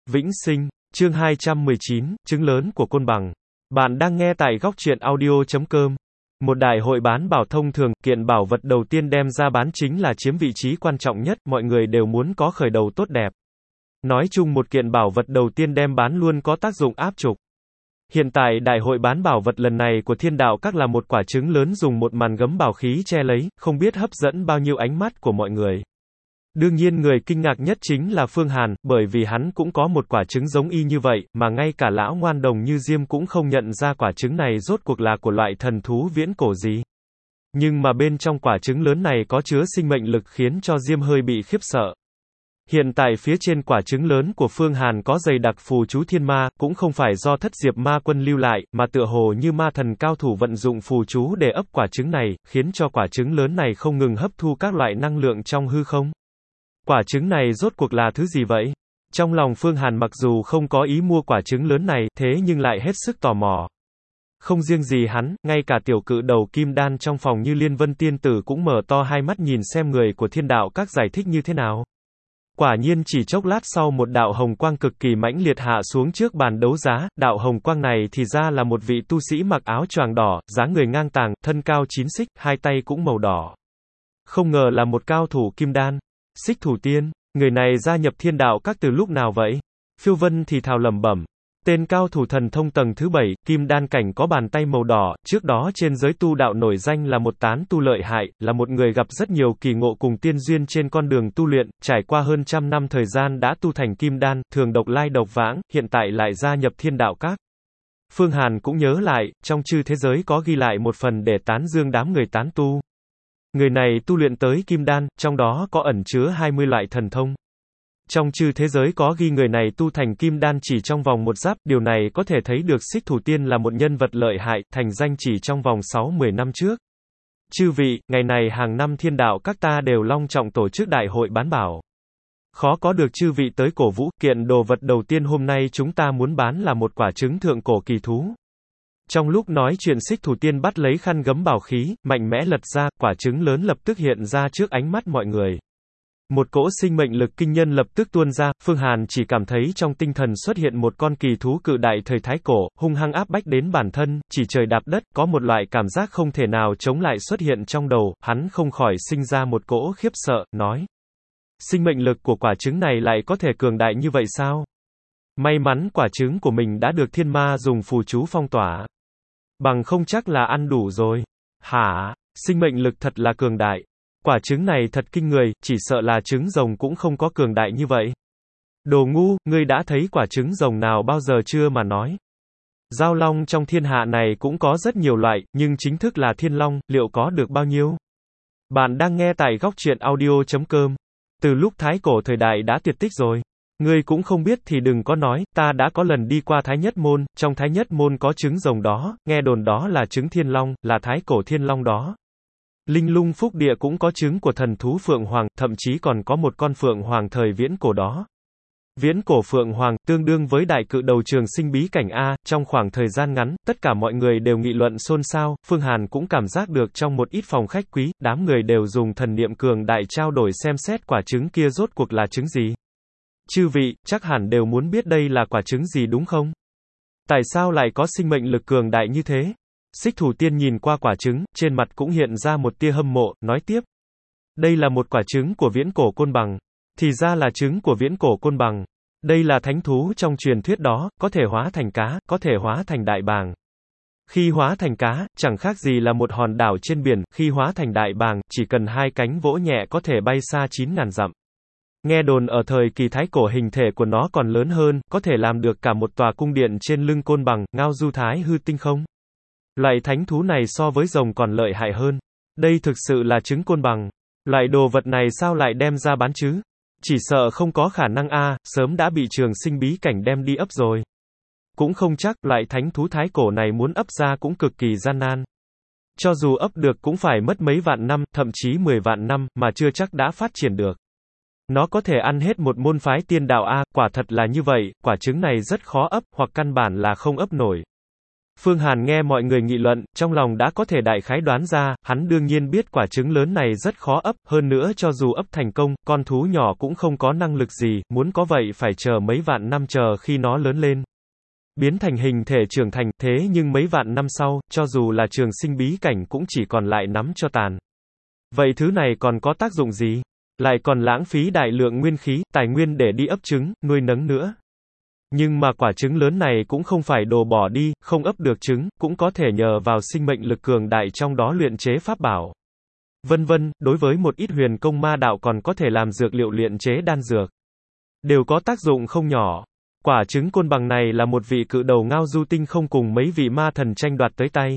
Vĩnh sinh, chương 219, trứng lớn của côn bằng. Bạn đang nghe tại góc truyện audio.com. Một đại hội bán bảo thông thường, kiện bảo vật đầu tiên đem ra bán chính là chiếm vị trí quan trọng nhất, mọi người đều muốn có khởi đầu tốt đẹp. Nói chung một kiện bảo vật đầu tiên đem bán luôn có tác dụng áp trục. Hiện tại đại hội bán bảo vật lần này của Thiên Đạo Các là một quả trứng lớn dùng một màn gấm bảo khí che lấy, không biết hấp dẫn bao nhiêu ánh mắt của mọi người. Đương nhiên người kinh ngạc nhất chính là Phương Hàn, bởi vì hắn cũng có một quả trứng giống y như vậy, mà ngay cả lão ngoan đồng như Diêm cũng không nhận ra quả trứng này rốt cuộc là của loại thần thú viễn cổ gì. Nhưng mà bên trong quả trứng lớn này có chứa sinh mệnh lực khiến cho Diêm hơi bị khiếp sợ. Hiện tại phía trên quả trứng lớn của Phương Hàn có dày đặc phù chú thiên ma, cũng không phải do Thất Diệp Ma Quân lưu lại, mà tựa hồ như ma thần cao thủ vận dụng phù chú để ấp quả trứng này, khiến cho quả trứng lớn này không ngừng hấp thu các loại năng lượng trong hư không. Quả trứng này rốt cuộc là thứ gì vậy? Trong lòng Phương Hàn mặc dù không có ý mua quả trứng lớn này, thế nhưng lại hết sức tò mò. Không riêng gì hắn, ngay cả tiểu cự đầu kim đan trong phòng như Liên Vân Tiên Tử cũng mở to hai mắt nhìn xem người của Thiên Đạo Các giải thích như thế nào. Quả nhiên chỉ chốc lát sau một đạo hồng quang cực kỳ mãnh liệt hạ xuống trước bàn đấu giá, đạo hồng quang này thì ra là một vị tu sĩ mặc áo choàng đỏ, dáng người ngang tàng, thân cao 9 xích, hai tay cũng màu đỏ. Không ngờ là một cao thủ kim đan. Xích Thủ Tiên, người này gia nhập Thiên Đạo Các từ lúc nào vậy? Phiêu Vân thì thào lẩm bẩm. Tên cao thủ thần thông tầng thứ 7, kim đan cảnh có bàn tay màu đỏ, trước đó trên giới tu đạo nổi danh là một tán tu lợi hại, là một người gặp rất nhiều kỳ ngộ cùng tiên duyên trên con đường tu luyện, trải qua hơn trăm năm thời gian đã tu thành kim đan, thường độc lai độc vãng, hiện tại lại gia nhập Thiên Đạo Các. Phương Hàn cũng nhớ lại, trong chư thế giới có ghi lại một phần để tán dương đám người tán tu. Người này tu luyện tới kim đan, trong đó có ẩn chứa 20 loại thần thông. Trong chư thế giới có ghi người này tu thành kim đan chỉ trong vòng một giáp, điều này có thể thấy được Xích Thủ Tiên là một nhân vật lợi hại, thành danh chỉ trong vòng 6-10 năm trước. Chư vị, ngày này hàng năm Thiên Đạo Các ta đều long trọng tổ chức đại hội bán bảo. Khó có được chư vị tới cổ vũ, kiện đồ vật đầu tiên hôm nay chúng ta muốn bán là một quả trứng thượng cổ kỳ thú. Trong lúc nói chuyện Xích Thủ Tiên bắt lấy khăn gấm bảo khí, mạnh mẽ lật ra, quả trứng lớn lập tức hiện ra trước ánh mắt mọi người. Một cỗ sinh mệnh lực kinh nhân lập tức tuôn ra, Phương Hàn chỉ cảm thấy trong tinh thần xuất hiện một con kỳ thú cự đại thời Thái Cổ, hung hăng áp bách đến bản thân, chỉ trời đạp đất, có một loại cảm giác không thể nào chống lại xuất hiện trong đầu, hắn không khỏi sinh ra một cỗ khiếp sợ, nói. Sinh mệnh lực của quả trứng này lại có thể cường đại như vậy sao? May mắn quả trứng của mình đã được thiên ma dùng phù chú phong tỏa. Bằng không chắc là ăn đủ rồi. Hả? Sinh mệnh lực thật là cường đại. Quả trứng này thật kinh người, chỉ sợ là trứng rồng cũng không có cường đại như vậy. Đồ ngu, ngươi đã thấy quả trứng rồng nào bao giờ chưa mà nói. Giao long trong thiên hạ này cũng có rất nhiều loại, nhưng chính thức là thiên long, liệu có được bao nhiêu? Bạn đang nghe tại góc truyện audio.com. Từ lúc Thái Cổ thời đại đã tuyệt tích rồi. Ngươi cũng không biết thì đừng có nói, ta đã có lần đi qua Thái Nhất Môn, trong Thái Nhất Môn có trứng rồng đó, nghe đồn đó là trứng thiên long, là Thái Cổ thiên long đó. Linh Lung Phúc Địa cũng có trứng của thần thú Phượng Hoàng, thậm chí còn có một con Phượng Hoàng thời viễn cổ đó. Viễn cổ Phượng Hoàng, tương đương với đại cự đầu trường sinh bí cảnh A, trong khoảng thời gian ngắn, tất cả mọi người đều nghị luận xôn xao, Phương Hàn cũng cảm giác được trong một ít phòng khách quý, đám người đều dùng thần niệm cường đại trao đổi xem xét quả trứng kia rốt cuộc là trứng gì. Chư vị, chắc hẳn đều muốn biết đây là quả trứng gì đúng không? Tại sao lại có sinh mệnh lực cường đại như thế? Xích Thủ Tiên nhìn qua quả trứng, trên mặt cũng hiện ra một tia hâm mộ, nói tiếp. Đây là một quả trứng của viễn cổ côn bằng. Thì ra là trứng của viễn cổ côn bằng. Đây là thánh thú trong truyền thuyết đó, có thể hóa thành cá, có thể hóa thành đại bàng. Khi hóa thành cá, chẳng khác gì là một hòn đảo trên biển, khi hóa thành đại bàng, chỉ cần hai cánh vỗ nhẹ có thể bay xa 9.000 dặm. Nghe đồn ở thời kỳ Thái Cổ hình thể của nó còn lớn hơn, có thể làm được cả một tòa cung điện trên lưng côn bằng, ngao du thái hư tinh không? Loại thánh thú này so với rồng còn lợi hại hơn. Đây thực sự là trứng côn bằng. Loại đồ vật này sao lại đem ra bán chứ? Chỉ sợ không có khả năng a, sớm đã bị trường sinh bí cảnh đem đi ấp rồi. Cũng không chắc, loại thánh thú Thái Cổ này muốn ấp ra cũng cực kỳ gian nan. Cho dù ấp được cũng phải mất mấy vạn năm, thậm chí 10 vạn năm, mà chưa chắc đã phát triển được. Nó có thể ăn hết một môn phái tiên đạo a, quả thật là như vậy, quả trứng này rất khó ấp, hoặc căn bản là không ấp nổi. Phương Hàn nghe mọi người nghị luận, trong lòng đã có thể đại khái đoán ra, hắn đương nhiên biết quả trứng lớn này rất khó ấp, hơn nữa cho dù ấp thành công, con thú nhỏ cũng không có năng lực gì, muốn có vậy phải chờ mấy vạn năm chờ khi nó lớn lên. Biến thành hình thể trưởng thành, thế nhưng mấy vạn năm sau, cho dù là trường sinh bí cảnh cũng chỉ còn lại nắm cho tàn. Vậy thứ này còn có tác dụng gì? Lại còn lãng phí đại lượng nguyên khí, tài nguyên để đi ấp trứng, nuôi nấng nữa. Nhưng mà quả trứng lớn này cũng không phải đồ bỏ đi, không ấp được trứng, cũng có thể nhờ vào sinh mệnh lực cường đại trong đó luyện chế pháp bảo. Vân vân, đối với một ít huyền công ma đạo còn có thể làm dược liệu luyện chế đan dược. Đều có tác dụng không nhỏ. Quả trứng côn bằng này là một vị cự đầu ngao du tinh không cùng mấy vị ma thần tranh đoạt tới tay.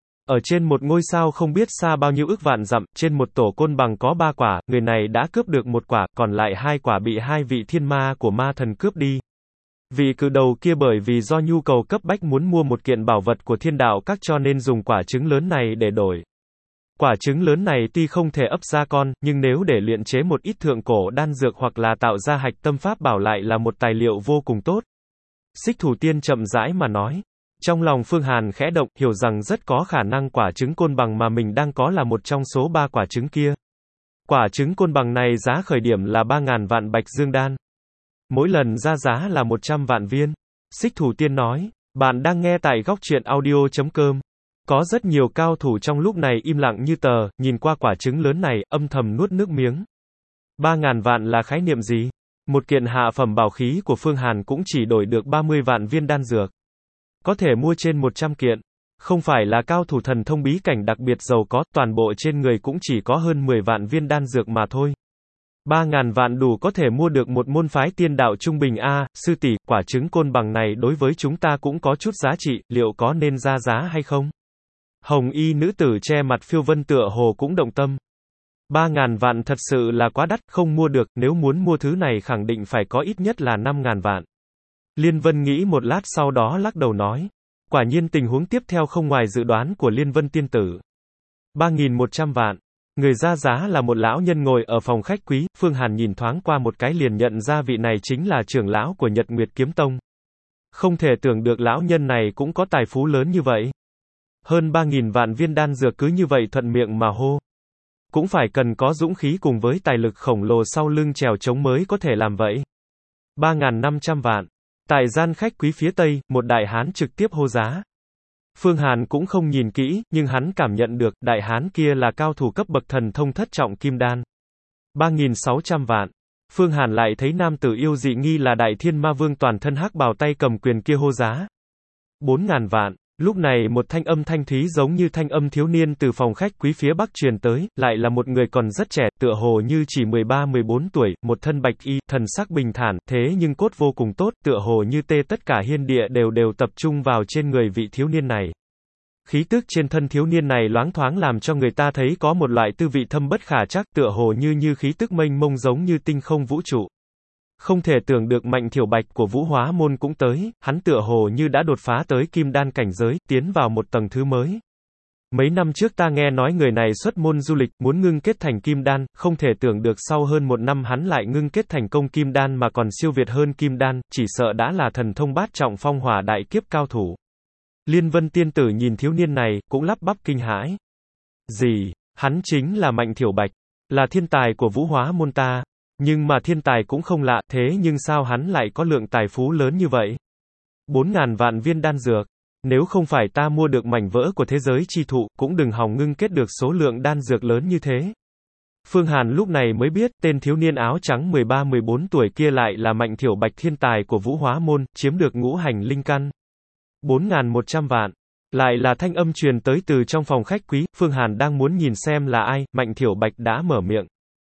Ở trên một ngôi sao không biết xa bao nhiêu ức vạn dặm, trên một tổ côn bằng có 3 quả, người này đã cướp được 1 quả, còn lại 2 quả bị 2 vị thiên ma của ma thần cướp đi. Vị cự đầu kia bởi vì do nhu cầu cấp bách muốn mua một kiện bảo vật của thiên đạo các cho nên dùng quả trứng lớn này để đổi. Quả trứng lớn này tuy không thể ấp ra con, nhưng nếu để luyện chế một ít thượng cổ đan dược hoặc là tạo ra hạch tâm pháp bảo lại là một tài liệu vô cùng tốt. Xích Thủ Tiên chậm rãi mà nói. Trong lòng Phương Hàn khẽ động, hiểu rằng rất có khả năng quả trứng côn bằng mà mình đang có là một trong số 3 quả trứng kia. Quả trứng côn bằng này giá khởi điểm là 3.000 vạn bạch dương đan. Mỗi lần ra giá là 100 vạn viên. Xích Thủ Tiên nói, bạn đang nghe tại góc truyện audio.com. Có rất nhiều cao thủ trong lúc này im lặng như tờ, nhìn qua quả trứng lớn này, âm thầm nuốt nước miếng. 3.000 vạn là khái niệm gì? Một kiện hạ phẩm bảo khí của Phương Hàn cũng chỉ đổi được 30 vạn viên đan dược. Có thể mua trên 100 kiện. Không phải là cao thủ thần thông bí cảnh đặc biệt giàu có, toàn bộ trên người cũng chỉ có hơn 10 vạn viên đan dược mà thôi. 3.000 vạn đủ có thể mua được một môn phái tiên đạo trung bình a, sư tỷ, quả trứng côn bằng này đối với chúng ta cũng có chút giá trị, liệu có nên ra giá hay không? Hồng y nữ tử che mặt phiêu vân tựa hồ cũng động tâm. 3.000 vạn thật sự là quá đắt, không mua được, nếu muốn mua thứ này khẳng định phải có ít nhất là 5.000 vạn. Liên Vân nghĩ một lát sau đó lắc đầu nói. Quả nhiên tình huống tiếp theo không ngoài dự đoán của Liên Vân tiên tử. 3.100 vạn. Người ra giá là một lão nhân ngồi ở phòng khách quý, Phương Hàn nhìn thoáng qua một cái liền nhận ra vị này chính là trưởng lão của Nhật Nguyệt Kiếm Tông. Không thể tưởng được lão nhân này cũng có tài phú lớn như vậy. Hơn 3.000 vạn viên đan dược cứ như vậy thuận miệng mà hô. Cũng phải cần có dũng khí cùng với tài lực khổng lồ sau lưng trèo trống mới có thể làm vậy. 3.500 vạn. Tại gian khách quý phía tây, một đại hán trực tiếp hô giá. Phương Hàn cũng không nhìn kỹ, nhưng hắn cảm nhận được, đại hán kia là cao thủ cấp bậc thần thông thất trọng kim đan. 3.600 vạn. Phương Hàn lại thấy nam tử yêu dị nghi là đại thiên ma vương toàn thân hắc bào tay cầm quyền kia hô giá. 4.000 vạn. Lúc này một thanh âm thanh thúy giống như thanh âm thiếu niên từ phòng khách quý phía bắc truyền tới, lại là một người còn rất trẻ, tựa hồ như chỉ 13-14 tuổi, một thân bạch y, thần sắc bình thản, thế nhưng cốt vô cùng tốt, tựa hồ như tất cả hiên địa đều tập trung vào trên người vị thiếu niên này. Khí tức trên thân thiếu niên này loáng thoáng làm cho người ta thấy có một loại tư vị thâm bất khả trắc, tựa hồ như khí tức mênh mông giống như tinh không vũ trụ. Không thể tưởng được Mạnh Thiểu Bạch của Vũ Hóa Môn cũng tới, hắn tựa hồ như đã đột phá tới kim đan cảnh giới, tiến vào một tầng thứ mới. Mấy năm trước ta nghe nói người này xuất môn du lịch, muốn ngưng kết thành kim đan, không thể tưởng được sau hơn 1 năm hắn lại ngưng kết thành công kim đan mà còn siêu việt hơn kim đan, chỉ sợ đã là thần thông bát trọng phong hỏa đại kiếp cao thủ. Liên Vân tiên tử nhìn thiếu niên này, cũng lắp bắp kinh hãi. Gì? Hắn chính là Mạnh Thiểu Bạch, là thiên tài của Vũ Hóa Môn ta. Nhưng mà thiên tài cũng không lạ, thế nhưng sao hắn lại có lượng tài phú lớn như vậy? 4.000 vạn viên đan dược. Nếu không phải ta mua được mảnh vỡ của thế giới chi thụ, cũng đừng hòng ngưng kết được số lượng đan dược lớn như thế. Phương Hàn lúc này mới biết, tên thiếu niên áo trắng 13-14 tuổi kia lại là Mạnh Thiểu Bạch thiên tài của Vũ Hóa Môn, chiếm được ngũ hành linh căn. 4.100 vạn. Lại là thanh âm truyền tới từ trong phòng khách quý, Phương Hàn đang muốn nhìn xem là ai, Mạnh Thiểu Bạch đã mở miệng.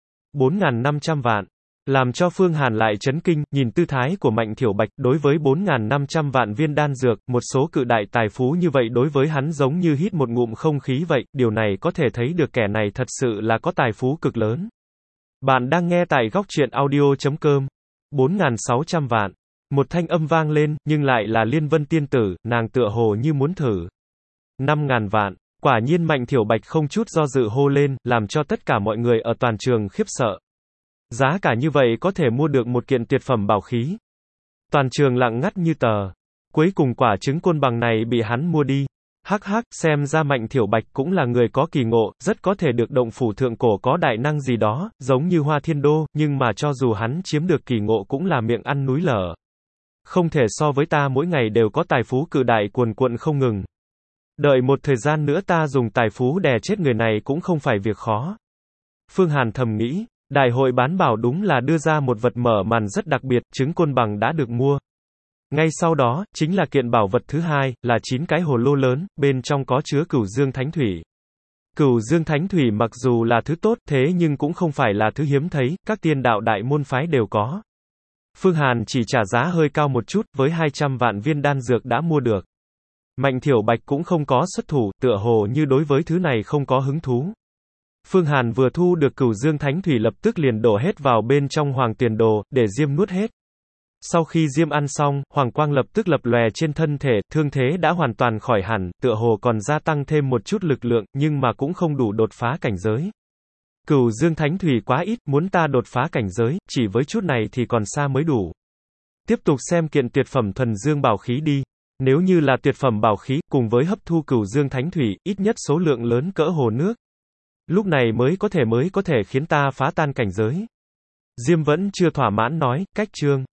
4.500 vạn. Làm cho Phương Hàn lại chấn kinh, nhìn tư thái của Mạnh Thiểu Bạch, đối với 4.500 vạn viên đan dược, một số cự đại tài phú như vậy đối với hắn giống như hít một ngụm không khí vậy, điều này có thể thấy được kẻ này thật sự là có tài phú cực lớn. Bạn đang nghe tại góc truyện audio.com. 4.600 vạn. Một thanh âm vang lên, nhưng lại là Liên Vân tiên tử, nàng tựa hồ như muốn thử. 5.000 vạn. Quả nhiên Mạnh Thiểu Bạch không chút do dự hô lên, làm cho tất cả mọi người ở toàn trường khiếp sợ. Giá cả như vậy có thể mua được một kiện tuyệt phẩm bảo khí. Toàn trường lặng ngắt như tờ. Cuối cùng quả trứng côn bằng này bị hắn mua đi. Hắc hắc, xem ra Mạnh Thiểu Bạch cũng là người có kỳ ngộ, rất có thể được động phủ thượng cổ có đại năng gì đó, giống như Hoa Thiên Đô, nhưng mà cho dù hắn chiếm được kỳ ngộ cũng là miệng ăn núi lở. Không thể so với ta mỗi ngày đều có tài phú cự đại cuồn cuộn không ngừng. Đợi một thời gian nữa ta dùng tài phú đè chết người này cũng không phải việc khó. Phương Hàn thầm nghĩ, đại hội bán bảo đúng là đưa ra một vật mở màn rất đặc biệt, trứng côn bằng đã được mua. Ngay sau đó, chính là kiện bảo vật thứ hai, là 9 cái hồ lô lớn, bên trong có chứa Cửu Dương Thánh Thủy. Cửu Dương Thánh Thủy mặc dù là thứ tốt, thế nhưng cũng không phải là thứ hiếm thấy, các tiên đạo đại môn phái đều có. Phương Hàn chỉ trả giá hơi cao một chút, với 200 vạn viên đan dược đã mua được. Mạnh Thiểu Bạch cũng không có xuất thủ, tựa hồ như đối với thứ này không có hứng thú. Phương Hàn vừa thu được Cửu Dương Thánh Thủy lập tức liền đổ hết vào bên trong hoàng tiền đồ, để Diêm nuốt hết. Sau khi Diêm ăn xong, hoàng quang lập tức lập lòe trên thân thể, thương thế đã hoàn toàn khỏi hẳn, tựa hồ còn gia tăng thêm một chút lực lượng, nhưng mà cũng không đủ đột phá cảnh giới. Cửu Dương Thánh Thủy quá ít, muốn ta đột phá cảnh giới, chỉ với chút này thì còn xa mới đủ. Tiếp tục xem kiện tuyệt phẩm thuần dương bảo khí đi. Nếu như là tuyệt phẩm bảo khí, cùng với hấp thu Cửu Dương Thánh Thủy, ít nhất số lượng lớn cỡ hồ nước. Lúc này mới có thể khiến ta phá tan cảnh giới. Diêm vẫn chưa thỏa mãn nói, cách chương.